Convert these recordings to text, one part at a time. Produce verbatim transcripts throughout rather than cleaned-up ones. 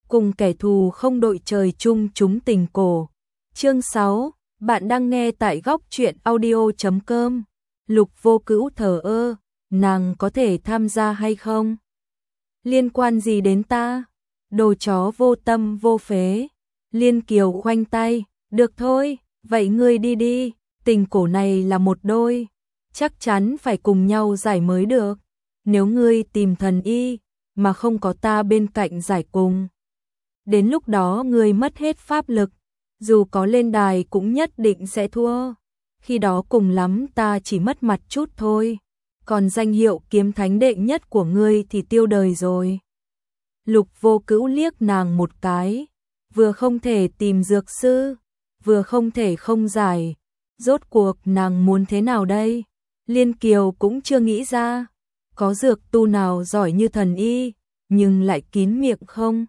cùng kẻ thù không đội trời chung chúng tình cổ. Chương sáu, bạn đang nghe tại góc truyện audio chấm com. Lục Vô Cữu thờ ơ, nàng có thể tham gia hay không? Liên quan gì đến ta? Đồ chó vô tâm vô phế. Liên Kiều khoanh tay, được thôi, vậy ngươi đi đi, tình cổ này là một đôi, chắc chắn phải cùng nhau giải mới được. Nếu ngươi tìm thần y, mà không có ta bên cạnh giải cùng, đến lúc đó ngươi mất hết pháp lực, dù có lên đài cũng nhất định sẽ thua. Khi đó cùng lắm ta chỉ mất mặt chút thôi, còn danh hiệu kiếm thánh đệ nhất của ngươi thì tiêu đời rồi. Lục Vô Cữu liếc nàng một cái, vừa không thể tìm dược sư, vừa không thể không giải, rốt cuộc nàng muốn thế nào đây? Liên Kiều cũng chưa nghĩ ra, có dược tu nào giỏi như thần y, nhưng lại kín miệng không?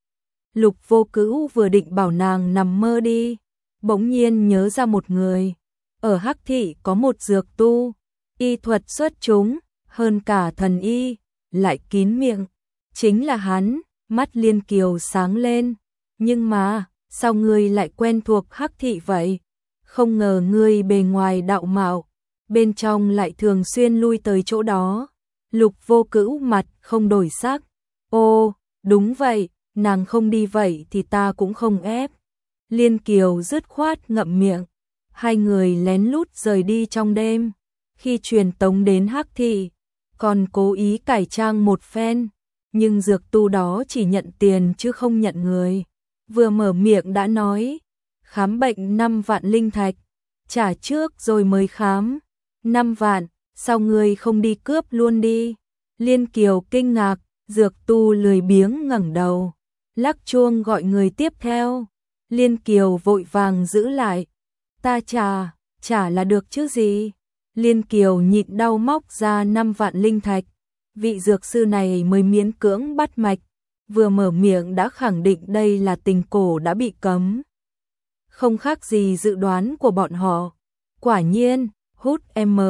Lục Vô Cữu vừa định bảo nàng nằm mơ đi, bỗng nhiên nhớ ra một người. Ở Hắc Thị có một dược tu, y thuật xuất chúng, hơn cả thần y, lại kín miệng. Chính là hắn. Mắt Liên Kiều sáng lên. Nhưng mà, sao ngươi lại quen thuộc Hắc Thị vậy? Không ngờ ngươi bề ngoài đạo mạo, bên trong lại thường xuyên lui tới chỗ đó. Lục Vô Cữu mặt không đổi sắc. Ô, đúng vậy, nàng không đi vậy thì ta cũng không ép. Liên Kiều dứt khoát ngậm miệng. Hai người lén lút rời đi trong đêm. Khi truyền tống đến Hắc Thị, còn cố ý cải trang một phen. Nhưng dược tu đó chỉ nhận tiền chứ không nhận người. Vừa mở miệng đã nói, khám bệnh năm vạn linh thạch, trả trước rồi mới khám. Năm vạn, sao ngươi không đi cướp luôn đi? Liên Kiều kinh ngạc, dược tu lười biếng ngẩng đầu, lắc chuông gọi người tiếp theo. Liên Kiều vội vàng giữ lại, ta trả, trả là được chứ gì? Liên Kiều nhịn đau móc ra năm vạn linh thạch. Vị dược sư này mới miễn cưỡng bắt mạch, vừa mở miệng đã khẳng định đây là tình cổ đã bị cấm. Không khác gì dự đoán của bọn họ. Quả nhiên, hút M,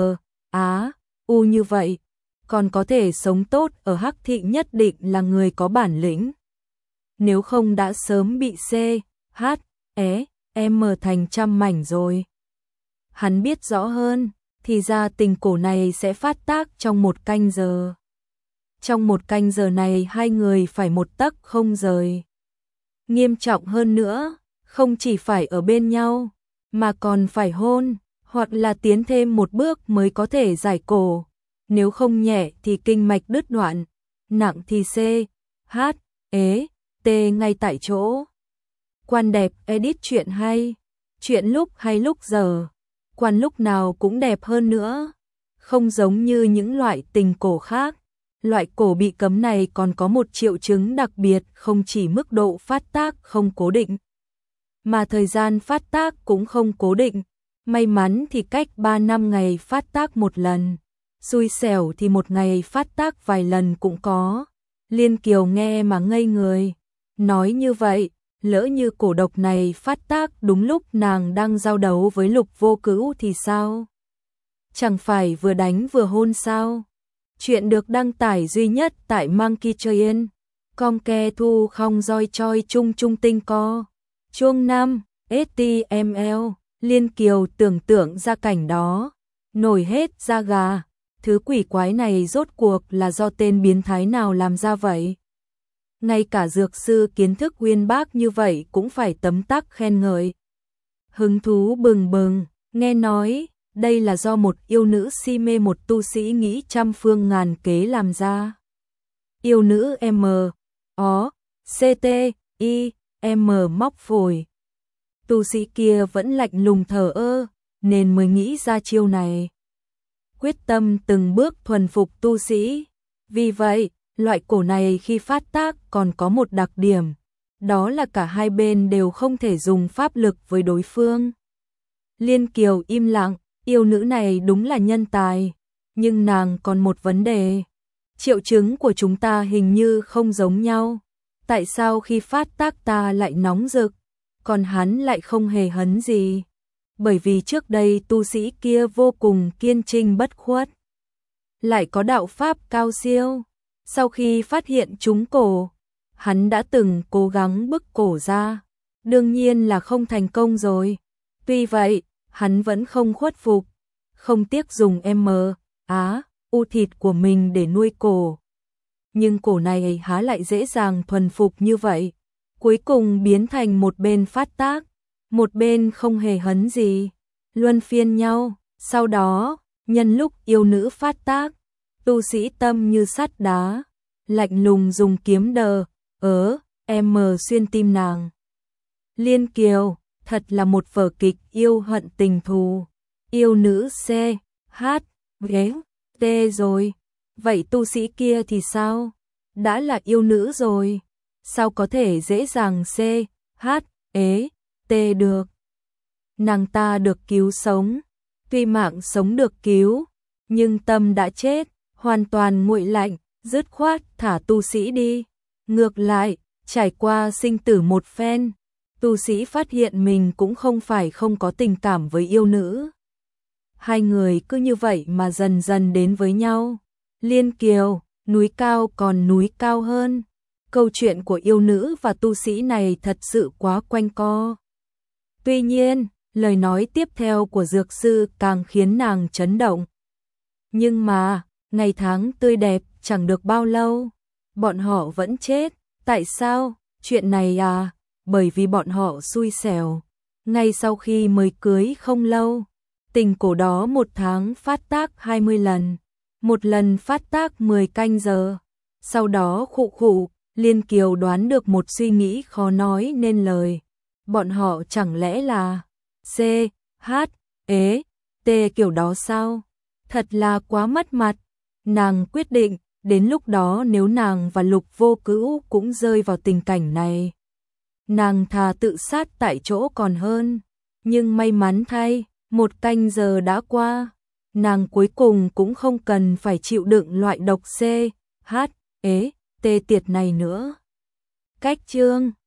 Á, U như vậy, còn có thể sống tốt ở Hắc Thị nhất định là người có bản lĩnh. Nếu không đã sớm bị C, H, E, M thành trăm mảnh rồi. Hắn biết rõ hơn, thì ra tình cổ này sẽ phát tác trong một canh giờ. Trong một canh giờ này hai người phải một tấc không rời. Nghiêm trọng hơn nữa, không chỉ phải ở bên nhau, mà còn phải hôn, hoặc là tiến thêm một bước mới có thể giải cổ. Nếu không nhẹ thì kinh mạch đứt đoạn, nặng thì C, H, E, T ngay tại chỗ. Quan đẹp edit chuyện hay, chuyện lúc hay lúc giờ, quan lúc nào cũng đẹp hơn nữa. Không giống như những loại tình cổ khác. Loại cổ bị cấm này còn có một triệu chứng đặc biệt, không chỉ mức độ phát tác không cố định, mà thời gian phát tác cũng không cố định. May mắn thì cách ba năm ngày phát tác một lần, xui xẻo thì một ngày phát tác vài lần cũng có. Liên Kiều nghe mà ngây người, nói như vậy, lỡ như cổ độc này phát tác đúng lúc nàng đang giao đấu với Lục Vô Cữu thì sao? Chẳng phải vừa đánh vừa hôn sao? Chuyện được đăng tải duy nhất tại Monkey Train. Com ke thu không roi choi chung chung tinh co. Chuông năm, ét tê em lờ. Liên Kiều tưởng tượng ra cảnh đó, nổi hết da gà. Thứ quỷ quái này rốt cuộc là do tên biến thái nào làm ra vậy? Ngay cả dược sư kiến thức uyên bác như vậy cũng phải tấm tắc khen ngợi. Hứng thú bừng bừng, nghe nói đây là do một yêu nữ si mê một tu sĩ nghĩ trăm phương ngàn kế làm ra. Yêu nữ M, O, C T, I, M móc phổi. Tu sĩ kia vẫn lạnh lùng thờ ơ, nên mới nghĩ ra chiêu này. Quyết tâm từng bước thuần phục tu sĩ. Vì vậy, loại cổ này khi phát tác còn có một đặc điểm, đó là cả hai bên đều không thể dùng pháp lực với đối phương. Liên Kiều im lặng. Yêu nữ này đúng là nhân tài, nhưng nàng còn một vấn đề. Triệu chứng của chúng ta hình như không giống nhau. Tại sao khi phát tác ta lại nóng rực, còn hắn lại không hề hấn gì? Bởi vì trước đây tu sĩ kia vô cùng kiên trinh bất khuất, lại có đạo pháp cao siêu. Sau khi phát hiện trúng cổ, hắn đã từng cố gắng bức cổ ra, đương nhiên là không thành công rồi. Tuy vậy, hắn vẫn không khuất phục, không tiếc dùng M, á, u thịt của mình để nuôi cổ. Nhưng cổ này há lại dễ dàng thuần phục như vậy, cuối cùng biến thành một bên phát tác, một bên không hề hấn gì, luân phiên nhau. Sau đó, nhân lúc yêu nữ phát tác, tu sĩ tâm như sắt đá, lạnh lùng dùng kiếm đờ, ớ, M xuyên tim nàng. Liên Kiều, thật là một vở kịch yêu hận tình thù. Yêu nữ C, H, ghé, T rồi. Vậy tu sĩ kia thì sao? Đã là yêu nữ rồi, sao có thể dễ dàng C, H, ế, T được? Nàng ta được cứu sống, tuy mạng sống được cứu, nhưng tâm đã chết, hoàn toàn nguội lạnh, dứt khoát thả tu sĩ đi. Ngược lại, trải qua sinh tử một phen, tu sĩ phát hiện mình cũng không phải không có tình cảm với yêu nữ. Hai người cứ như vậy mà dần dần đến với nhau. Liên Kiều, núi cao còn núi cao hơn. Câu chuyện của yêu nữ và tu sĩ này thật sự quá quanh co. Tuy nhiên, lời nói tiếp theo của dược sư càng khiến nàng chấn động. Nhưng mà, ngày tháng tươi đẹp chẳng được bao lâu, bọn họ vẫn chết. Tại sao? Chuyện này à, bởi vì bọn họ xui xẻo. Ngay sau khi mới cưới không lâu, tình cổ đó một tháng phát tác hai mươi lần, một lần phát tác mười canh giờ. Sau đó khụ khụ, Liên Kiều đoán được một suy nghĩ khó nói nên lời. Bọn họ chẳng lẽ là C, H, ế, T kiểu đó sao? Thật là quá mất mặt. Nàng quyết định, đến lúc đó nếu nàng và Lục Vô Cữu cũng rơi vào tình cảnh này, nàng thà tự sát tại chỗ còn hơn. Nhưng may mắn thay, một canh giờ đã qua, nàng cuối cùng cũng không cần phải chịu đựng loại độc C, H, ế, T tiệt này nữa. Cách chương